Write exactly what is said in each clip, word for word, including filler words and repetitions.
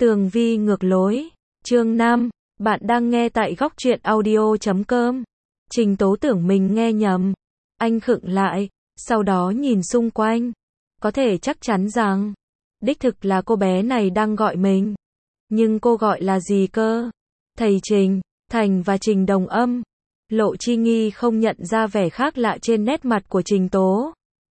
Tường vi ngược lối, chương năm, bạn đang nghe tại góc truyện audio chấm com. Trình Tố tưởng mình nghe nhầm. Anh khựng lại, sau đó nhìn xung quanh. Có thể chắc chắn rằng, đích thực là cô bé này đang gọi mình. Nhưng cô gọi là gì cơ? Thầy Trình, Thành và Trình đồng âm. Lộ Chi Nghi không nhận ra vẻ khác lạ trên nét mặt của Trình Tố.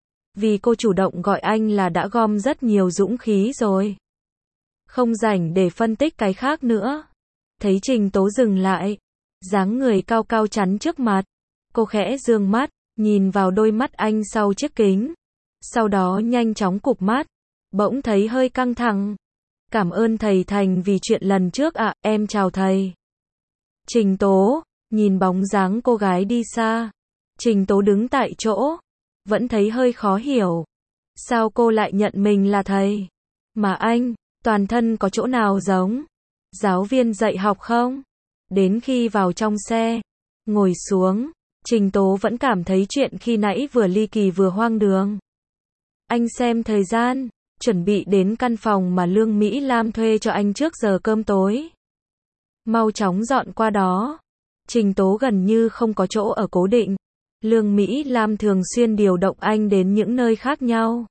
Vì cô chủ động gọi anh là đã gom rất nhiều dũng khí rồi. Không rảnh để phân tích cái khác nữa. Thấy Trình Tố dừng lại, dáng người cao cao chắn trước mặt. Cô khẽ dương mắt, nhìn vào đôi mắt anh sau chiếc kính. Sau đó nhanh chóng cụp mắt, bỗng thấy hơi căng thẳng. Cảm ơn thầy Thành vì chuyện lần trước ạ, à, em chào thầy. Trình Tố, nhìn bóng dáng cô gái đi xa. Trình Tố đứng tại chỗ, vẫn thấy hơi khó hiểu. Sao cô lại nhận mình là thầy? Mà anh, toàn thân có chỗ nào giống giáo viên dạy học không? Đến khi vào trong xe, ngồi xuống, Trình Tố vẫn cảm thấy chuyện khi nãy vừa ly kỳ vừa hoang đường. Anh xem thời gian, chuẩn bị đến căn phòng mà Lương Mỹ Lam thuê cho anh trước giờ cơm tối. Mau chóng dọn qua đó. Trình Tố gần như không có chỗ ở cố định. Lương Mỹ Lam thường xuyên điều động anh đến những nơi khác nhau.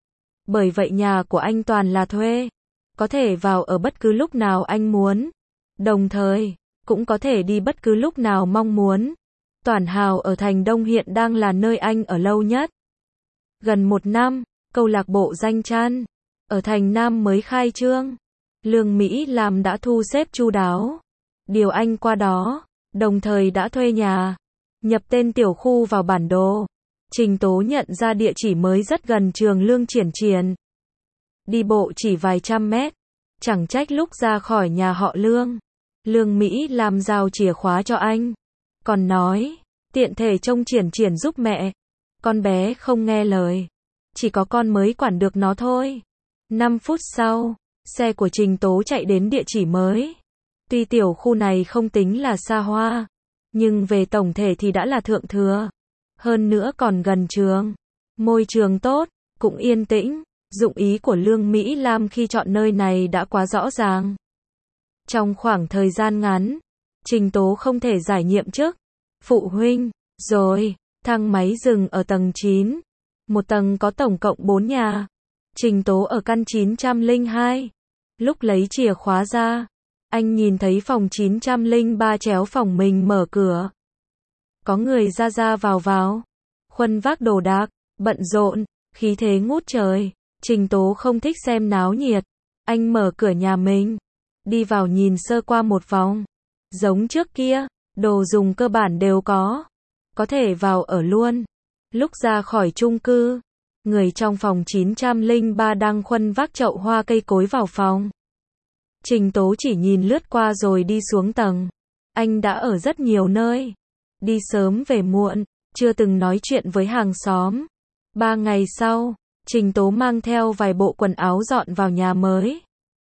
Bởi vậy nhà của anh toàn là thuê. Có thể vào ở bất cứ lúc nào anh muốn. Đồng thời, cũng có thể đi bất cứ lúc nào mong muốn. Toản Hào ở thành Đông hiện đang là nơi anh ở lâu nhất. Gần một năm, câu lạc bộ Danh Chăn ở thành Nam mới khai trương. Lương Mỹ Lam đã thu xếp chu đáo, điều anh qua đó, đồng thời đã thuê nhà, nhập tên tiểu khu vào bản đồ. Trình Tố nhận ra địa chỉ mới rất gần trường Lương Triển Triển. Đi bộ chỉ vài trăm mét, chẳng trách lúc ra khỏi nhà họ Lương, Lương Mỹ Lam giao chìa khóa cho anh. Còn nói, tiện thể trông Triển Triển giúp mẹ. Con bé không nghe lời, chỉ có con mới quản được nó thôi. năm phút sau, xe của Trình Tố chạy đến địa chỉ mới. Tuy tiểu khu này không tính là xa hoa, nhưng về tổng thể thì đã là thượng thừa. Hơn nữa còn gần trường, môi trường tốt, cũng yên tĩnh. Dụng ý của Lương Mỹ Lam khi chọn nơi này đã quá rõ ràng. Trong khoảng thời gian ngắn, Trình Tố không thể giải nhiệm chức phụ huynh. Rồi, thang máy dừng ở tầng chín. Một tầng có tổng cộng bốn nhà. Trình Tố ở căn chín trăm lẻ hai. Lúc lấy chìa khóa ra, anh nhìn thấy phòng chín trăm lẻ ba chéo phòng mình mở cửa. Có người ra ra vào vào, khuân vác đồ đạc, bận rộn, khí thế ngút trời. Trình Tố không thích xem náo nhiệt. Anh mở cửa nhà mình, đi vào nhìn sơ qua một vòng. Giống trước kia, đồ dùng cơ bản đều có. Có thể vào ở luôn. Lúc ra khỏi chung cư, người trong phòng chín trăm lẻ ba đang khuân vác chậu hoa cây cối vào phòng. Trình Tố chỉ nhìn lướt qua rồi đi xuống tầng. Anh đã ở rất nhiều nơi. Đi sớm về muộn, chưa từng nói chuyện với hàng xóm. Ba ngày sau, Trình Tố mang theo vài bộ quần áo dọn vào nhà mới.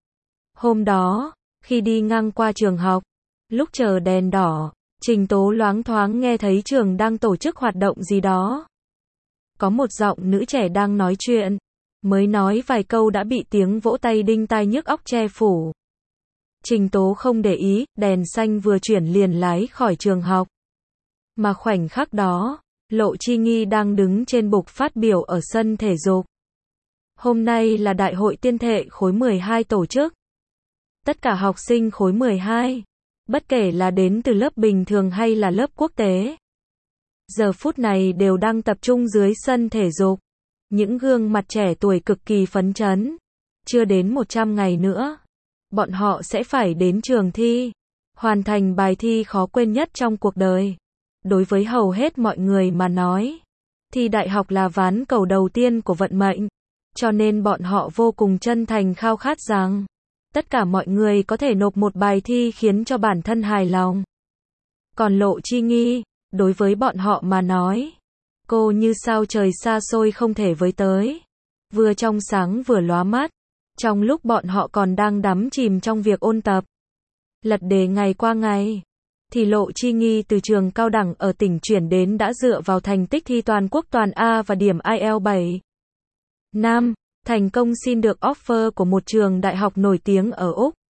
Hôm đó, khi đi ngang qua trường học, lúc chờ đèn đỏ, Trình Tố loáng thoáng nghe thấy trường đang tổ chức hoạt động gì đó. Có một giọng nữ trẻ đang nói chuyện, mới nói vài câu đã bị tiếng vỗ tay đinh tai nhức óc che phủ. Trình Tố không để ý, đèn xanh vừa chuyển liền lái khỏi trường học. Mà khoảnh khắc đó, Lộ Chi Nghi đang đứng trên bục phát biểu ở sân thể dục. Hôm nay là đại hội tiên thệ khối mười hai tổ chức. Tất cả học sinh khối mười hai, bất kể là đến từ lớp bình thường hay là lớp quốc tế, giờ phút này đều đang tập trung dưới sân thể dục. Những gương mặt trẻ tuổi cực kỳ phấn chấn. Chưa đến một trăm ngày nữa, bọn họ sẽ phải đến trường thi, hoàn thành bài thi khó quên nhất trong cuộc đời. Đối với hầu hết mọi người mà nói, thi đại học là ván cầu đầu tiên của vận mệnh. Cho nên bọn họ vô cùng chân thành khao khát rằng tất cả mọi người có thể nộp một bài thi khiến cho bản thân hài lòng. Còn Lộ Chi Nghi, đối với bọn họ mà nói, cô như sao trời xa xôi không thể với tới. Vừa trong sáng vừa lóa mắt. Trong lúc bọn họ còn đang đắm chìm trong việc ôn tập, lật đề ngày qua ngày, thì Lộ Chi Nghi từ trường cao đẳng ở tỉnh chuyển đến đã dựa vào thành tích thi toàn quốc toàn A và điểm ai eo bảy năm, thành công xin được offer của một trường đại học nổi tiếng ở Úc.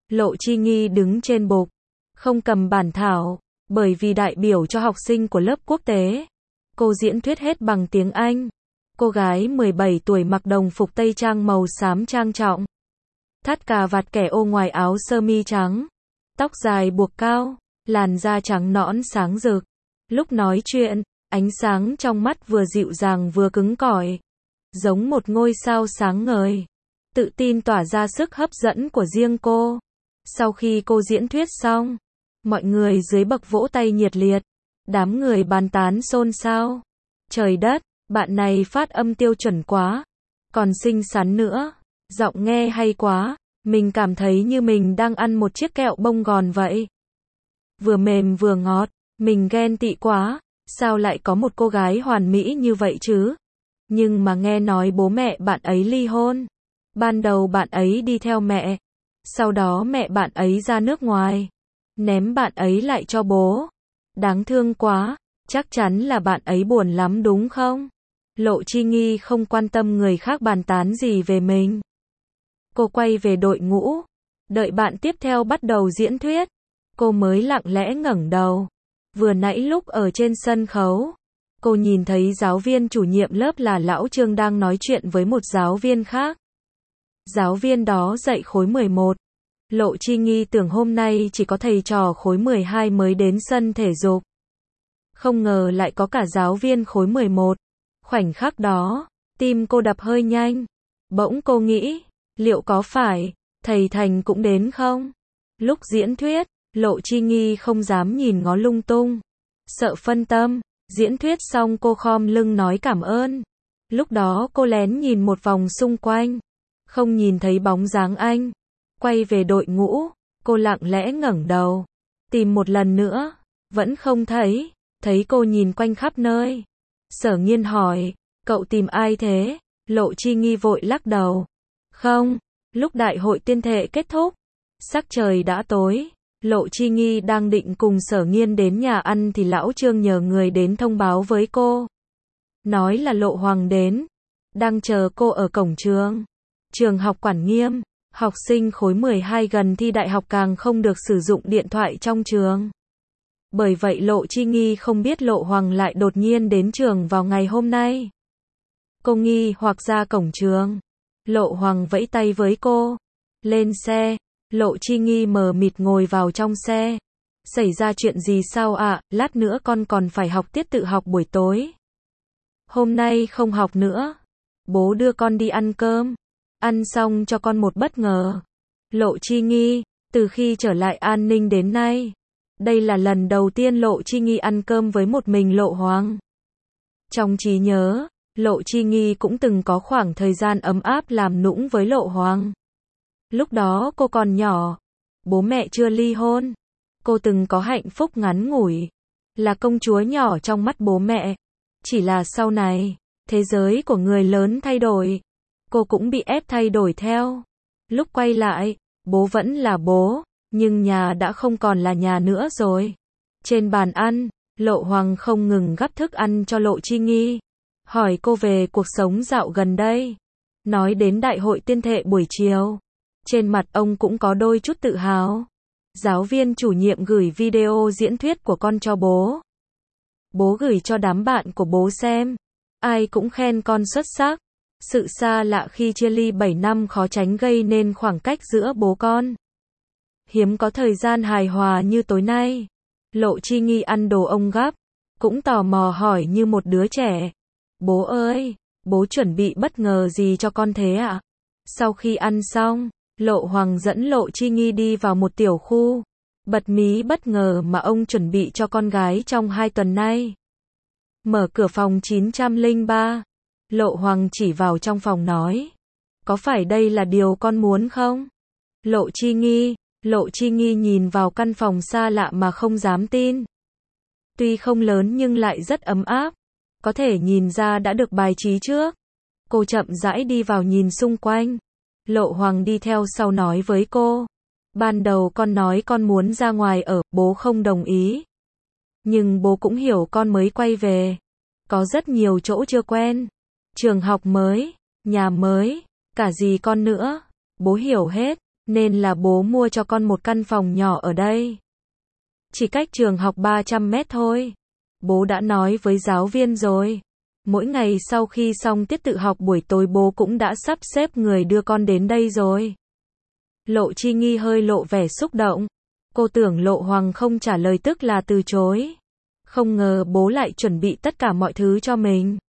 Lộ Chi Nghi đứng trên bục, không cầm bản thảo, bởi vì đại biểu cho học sinh của lớp quốc tế. Cô diễn thuyết hết bằng tiếng Anh. Cô gái mười bảy tuổi mặc đồng phục tây trang màu xám trang trọng. Thắt cà vạt kẻ ô ngoài áo sơ mi trắng. Tóc dài buộc cao, làn da trắng nõn sáng rực. Lúc nói chuyện, ánh sáng trong mắt vừa dịu dàng vừa cứng cỏi, giống một ngôi sao sáng ngời. Tự tin tỏa ra sức hấp dẫn của riêng cô. Sau khi cô diễn thuyết xong, mọi người dưới bậc vỗ tay nhiệt liệt. Đám người bàn tán xôn xao. Trời đất, bạn này phát âm tiêu chuẩn quá. Còn xinh xắn nữa. Giọng nghe hay quá. Mình cảm thấy như mình đang ăn một chiếc kẹo bông gòn vậy. Vừa mềm vừa ngọt. Mình ghen tị quá. Sao lại có một cô gái hoàn mỹ như vậy chứ? Nhưng mà nghe nói bố mẹ bạn ấy ly hôn. Ban đầu bạn ấy đi theo mẹ. Sau đó mẹ bạn ấy ra nước ngoài. Ném bạn ấy lại cho bố. Đáng thương quá. Chắc chắn là bạn ấy buồn lắm đúng không? Lộ Chi Nghi không quan tâm người khác bàn tán gì về mình. Cô quay về đội ngũ. Đợi bạn tiếp theo bắt đầu diễn thuyết. Cô mới lặng lẽ ngẩng đầu. Vừa nãy lúc ở trên sân khấu, cô nhìn thấy giáo viên chủ nhiệm lớp là Lão Trương đang nói chuyện với một giáo viên khác. Giáo viên đó dạy khối mười một. Lộ Chi Nghi tưởng hôm nay chỉ có thầy trò khối mười hai mới đến sân thể dục. Không ngờ lại có cả giáo viên khối mười một. Khoảnh khắc đó, tim cô đập hơi nhanh. Bỗng cô nghĩ, liệu có phải thầy Thành cũng đến không? Lúc diễn thuyết, Lộ Chi Nghi không dám nhìn ngó lung tung, sợ phân tâm. Diễn thuyết xong cô khom lưng nói cảm ơn. Lúc đó cô lén nhìn một vòng xung quanh, không nhìn thấy bóng dáng anh. Quay về đội ngũ, cô lặng lẽ ngẩng đầu, tìm một lần nữa, vẫn không thấy. Thấy cô nhìn quanh khắp nơi. Sở Nghiên hỏi, cậu tìm ai thế? Lộ Chi Nghi vội lắc đầu. Không, lúc đại hội tuyên thệ kết thúc, sắc trời đã tối. Lộ Chi Nghi đang định cùng Sở Nghiên đến nhà ăn thì Lão Trương nhờ người đến thông báo với cô. Nói là Lộ Hoàng đến, đang chờ cô ở cổng trường. Trường học quản nghiêm, học sinh khối mười hai gần thi đại học càng không được sử dụng điện thoại trong trường. Bởi vậy Lộ Chi Nghi không biết Lộ Hoàng lại đột nhiên đến trường vào ngày hôm nay. Cô nghi hoặc ra cổng trường. Lộ Hoàng vẫy tay với cô. Lên xe. Lộ Chi Nghi mờ mịt ngồi vào trong xe. Xảy ra chuyện gì sao ạ? À? Lát nữa con còn phải học tiết tự học buổi tối. Hôm nay không học nữa. Bố đưa con đi ăn cơm. Ăn xong cho con một bất ngờ. Lộ Chi Nghi, từ khi trở lại An Ninh đến nay, đây là lần đầu tiên Lộ Chi Nghi ăn cơm với một mình Lộ Hoàng. Trong trí nhớ, Lộ Chi Nghi cũng từng có khoảng thời gian ấm áp làm nũng với Lộ Hoàng. Lúc đó cô còn nhỏ, bố mẹ chưa ly hôn. Cô từng có hạnh phúc ngắn ngủi, là công chúa nhỏ trong mắt bố mẹ. Chỉ là sau này, thế giới của người lớn thay đổi, cô cũng bị ép thay đổi theo. Lúc quay lại, bố vẫn là bố, nhưng nhà đã không còn là nhà nữa rồi. Trên bàn ăn, Lộ Hoàng không ngừng gắp thức ăn cho Lộ Chi Nghi, hỏi cô về cuộc sống dạo gần đây. Nói đến đại hội tuyên thệ buổi chiều, trên mặt ông cũng có đôi chút tự hào. Giáo viên chủ nhiệm gửi video diễn thuyết của con cho bố. Bố gửi cho đám bạn của bố xem. Ai cũng khen con xuất sắc. Sự xa lạ khi chia ly bảy năm khó tránh gây nên khoảng cách giữa bố con. Hiếm có thời gian hài hòa như tối nay. Lộ Chi Nghi ăn đồ ông gắp, cũng tò mò hỏi như một đứa trẻ. Bố ơi, bố chuẩn bị bất ngờ gì cho con thế ạ? À? Sau khi ăn xong, Lộ Hoàng dẫn Lộ Chi Nghi đi vào một tiểu khu. Bật mí bất ngờ mà ông chuẩn bị cho con gái trong hai tuần nay. Mở cửa phòng chín không ba. Lộ Hoàng chỉ vào trong phòng nói. Có phải đây là điều con muốn không? Lộ Chi Nghi. Lộ Chi Nghi nhìn vào căn phòng xa lạ mà không dám tin. Tuy không lớn nhưng lại rất ấm áp. Có thể nhìn ra đã được bài trí trước. Cô chậm rãi đi vào nhìn xung quanh. Lộ Hoàng đi theo sau nói với cô. Ban đầu con nói con muốn ra ngoài ở, bố không đồng ý. Nhưng bố cũng hiểu con mới quay về. Có rất nhiều chỗ chưa quen. Trường học mới, nhà mới, cả gì con nữa. Bố hiểu hết. nên là bố mua cho con một căn phòng nhỏ ở đây. Chỉ cách trường học ba trăm mét thôi. Bố đã nói với giáo viên rồi. Mỗi ngày sau khi xong tiết tự học buổi tối bố cũng đã sắp xếp người đưa con đến đây rồi. Lộ Chi Nghi hơi lộ vẻ xúc động. Cô tưởng Lộ Hoàng không trả lời tức là từ chối. Không ngờ bố lại chuẩn bị tất cả mọi thứ cho mình.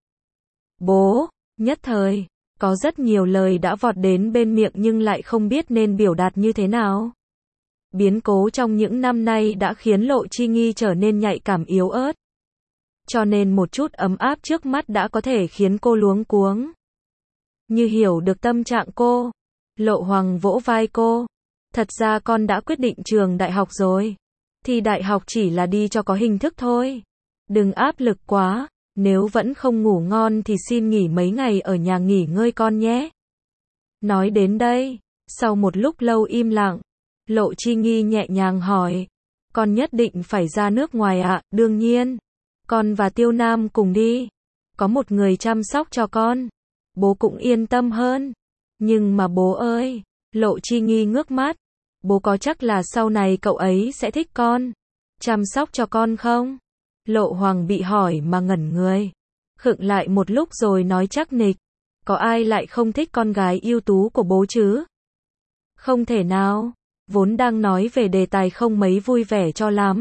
Bố, nhất thời, có rất nhiều lời đã vọt đến bên miệng nhưng lại không biết nên biểu đạt như thế nào. Biến cố trong những năm nay đã khiến Lộ Chi Nghi trở nên nhạy cảm yếu ớt. Cho nên một chút ấm áp trước mắt đã có thể khiến cô luống cuống. Như hiểu được tâm trạng cô, Lộ Hoàng vỗ vai cô. Thật ra con đã quyết định trường đại học rồi. Thì đại học chỉ là đi cho có hình thức thôi. Đừng áp lực quá, nếu vẫn không ngủ ngon thì xin nghỉ mấy ngày ở nhà nghỉ ngơi con nhé. Nói đến đây, sau một lúc lâu im lặng, Lộ Chi Nghi nhẹ nhàng hỏi. Con nhất định phải ra nước ngoài ạ? À? Đương nhiên. Con và Tiêu Nam cùng đi. Có một người chăm sóc cho con. Bố cũng yên tâm hơn. Nhưng mà bố ơi, Lộ Chi Nghi ngước mắt. Bố có chắc là sau này cậu ấy sẽ thích con, chăm sóc cho con không? Lộ Hoàng bị hỏi mà ngẩn người. Khựng lại một lúc rồi nói chắc nịch. Có ai lại không thích con gái ưu tú của bố chứ? Không thể nào. Vốn đang nói về đề tài không mấy vui vẻ cho lắm.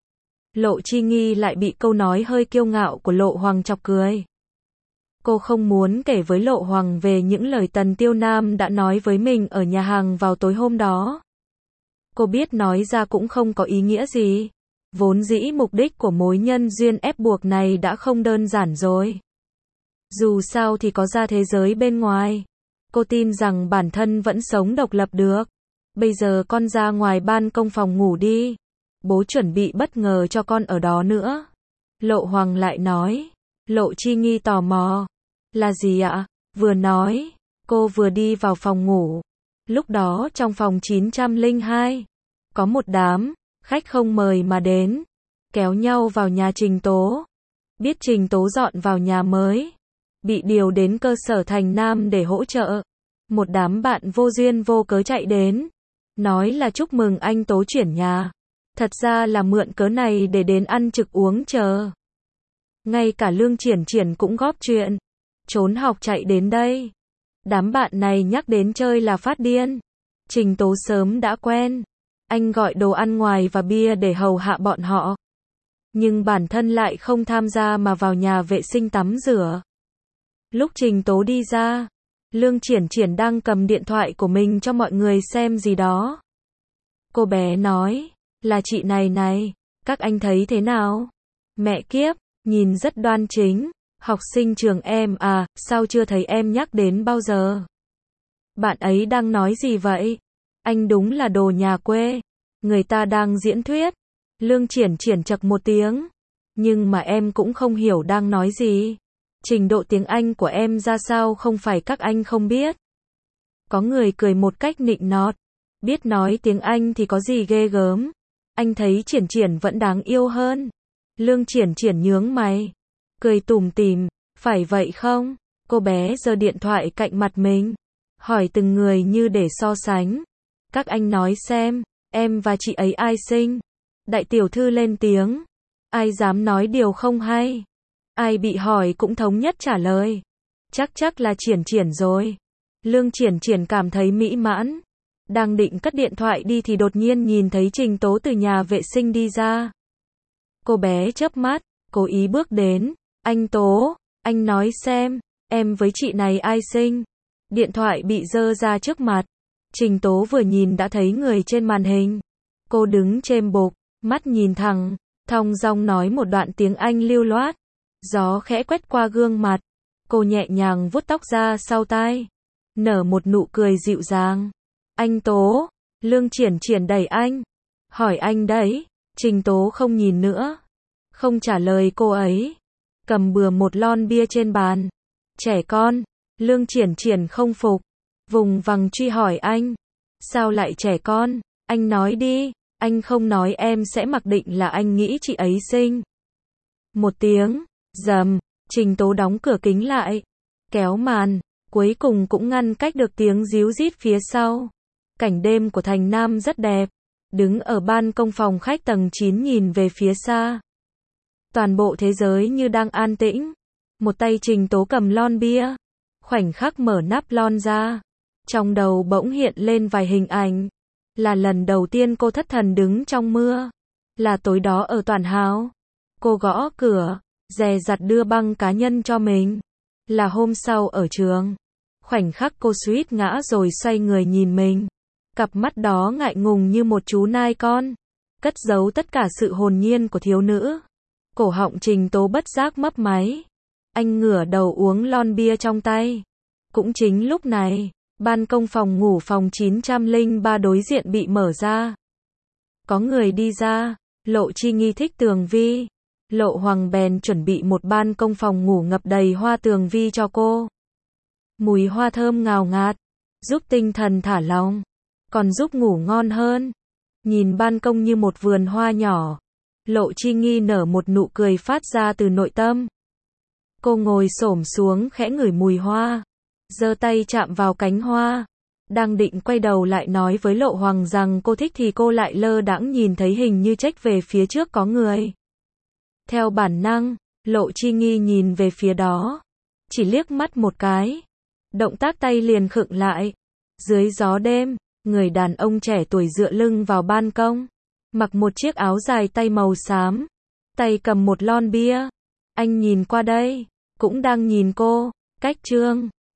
Lộ Chi Nghi lại bị câu nói hơi kiêu ngạo của Lộ Hoàng chọc cười. Cô không muốn kể với Lộ Hoàng về những lời Tần Tiêu Nam đã nói với mình ở nhà hàng vào tối hôm đó. Cô biết nói ra cũng không có ý nghĩa gì. Vốn dĩ mục đích của mối nhân duyên ép buộc này đã không đơn giản rồi. Dù sao thì có ra thế giới bên ngoài. Cô tin rằng bản thân vẫn sống độc lập được. Bây giờ con ra ngoài ban công phòng ngủ đi. Bố chuẩn bị bất ngờ cho con ở đó nữa. Lộ Hoàng lại nói. Lộ Chi Nghi tò mò. Là gì ạ? Vừa nói, cô vừa đi vào phòng ngủ. Lúc đó trong phòng chín trăm lẻ hai, có một đám khách không mời mà đến, kéo nhau vào nhà Trình Tố. Biết Trình Tố dọn vào nhà mới, bị điều đến cơ sở Thành Nam để hỗ trợ. Một đám bạn vô duyên vô cớ chạy đến, nói là chúc mừng anh Tố chuyển nhà. Thật ra là mượn cớ này để đến ăn trực uống chờ. Ngay cả Lương Triển Triển cũng góp chuyện, trốn học chạy đến đây. Đám bạn này nhắc đến chơi là phát điên. Trình Tố sớm đã quen. Anh gọi đồ ăn ngoài và bia để hầu hạ bọn họ. Nhưng bản thân lại không tham gia mà vào nhà vệ sinh tắm rửa. Lúc Trình Tố đi ra, Lương Triển Triển đang cầm điện thoại của mình cho mọi người xem gì đó. Cô bé nói, là chị này này, các anh thấy thế nào? Mẹ kiếp, nhìn rất đoan chính. Học sinh trường em à, sao chưa thấy em nhắc đến bao giờ? Bạn ấy đang nói gì vậy? Anh đúng là đồ nhà quê. Người ta đang diễn thuyết. Lương Triển Triển chậc một tiếng. Nhưng mà em cũng không hiểu đang nói gì. Trình độ tiếng Anh của em ra sao không phải các anh không biết. Có người cười một cách nịnh nọt. Biết nói tiếng Anh thì có gì ghê gớm. Anh thấy Triển Triển vẫn đáng yêu hơn. Lương Triển Triển nhướng mày. Cười tủm tỉm, phải vậy không? Cô bé giơ điện thoại cạnh mặt mình. Hỏi từng người như để so sánh. Các anh nói xem, em và chị ấy ai xinh? Đại tiểu thư lên tiếng. Ai dám nói điều không hay? Ai bị hỏi cũng thống nhất trả lời. Chắc chắc là Triển Triển rồi. Lương Triển Triển cảm thấy mỹ mãn. Đang định cất điện thoại đi thì đột nhiên nhìn thấy Trình Tố từ nhà vệ sinh đi ra. Cô bé chớp mắt, cố ý bước đến. Anh Tố, anh nói xem, em với chị này ai xinh? Điện thoại bị giơ ra trước mặt. Trình Tố vừa nhìn đã thấy người trên màn hình. Cô đứng chêm bục, mắt nhìn thẳng, thong dong nói một đoạn tiếng Anh lưu loát. Gió khẽ quét qua gương mặt. Cô nhẹ nhàng vuốt tóc ra sau tai. Nở một nụ cười dịu dàng. Anh Tố, Lương Triển Triển đẩy anh. Hỏi anh đấy. Trình Tố không nhìn nữa. Không trả lời cô ấy. Cầm bừa một lon bia trên bàn. Trẻ con. Lương Triển Triển không phục. Vùng vằng truy hỏi anh. Sao lại trẻ con? Anh nói đi. Anh không nói em sẽ mặc định là anh nghĩ chị ấy xinh. Một tiếng. Rầm. Trình Tố đóng cửa kính lại. Kéo màn. Cuối cùng cũng ngăn cách được tiếng ríu rít phía sau. Cảnh đêm của thành Nam rất đẹp. Đứng ở ban công phòng khách tầng chín nhìn về phía xa. Toàn bộ thế giới như đang an tĩnh. Một tay Trình Tố cầm lon bia. Khoảnh khắc mở nắp lon ra. Trong đầu bỗng hiện lên vài hình ảnh. Là lần đầu tiên cô thất thần đứng trong mưa. Là tối đó ở Toàn Hào. Cô gõ cửa, dè dặt đưa băng cá nhân cho mình. Là hôm sau ở trường. Khoảnh khắc cô suýt ngã rồi xoay người nhìn mình. Cặp mắt đó ngại ngùng như một chú nai con. Cất giấu tất cả sự hồn nhiên của thiếu nữ. Cổ họng Trình Tố bất giác mấp máy. Anh ngửa đầu uống lon bia trong tay. Cũng chính lúc này, ban công phòng ngủ phòng chín trăm lẻ ba đối diện bị mở ra. Có người đi ra. Lộ Chi Nghi thích tường vi. Lộ Hoàng bèn chuẩn bị một ban công phòng ngủ ngập đầy hoa tường vi cho cô. Mùi hoa thơm ngào ngạt, giúp tinh thần thả lỏng, còn giúp ngủ ngon hơn. Nhìn ban công như một vườn hoa nhỏ, Lộ Chi Nghi nở một nụ cười phát ra từ nội tâm. Cô ngồi xổm xuống khẽ ngửi mùi hoa, giơ tay chạm vào cánh hoa. Đang định quay đầu lại nói với Lộ Hoàng rằng cô thích thì cô lại lơ đãng nhìn thấy hình như chếch về phía trước có người. Theo bản năng, Lộ Chi Nghi nhìn về phía đó. Chỉ liếc mắt một cái. Động tác tay liền khựng lại. Dưới gió đêm, người đàn ông trẻ tuổi dựa lưng vào ban công. Mặc một chiếc áo dài tay màu xám. Tay cầm một lon bia. Anh nhìn qua đây. Cũng đang nhìn cô. Cách Trương.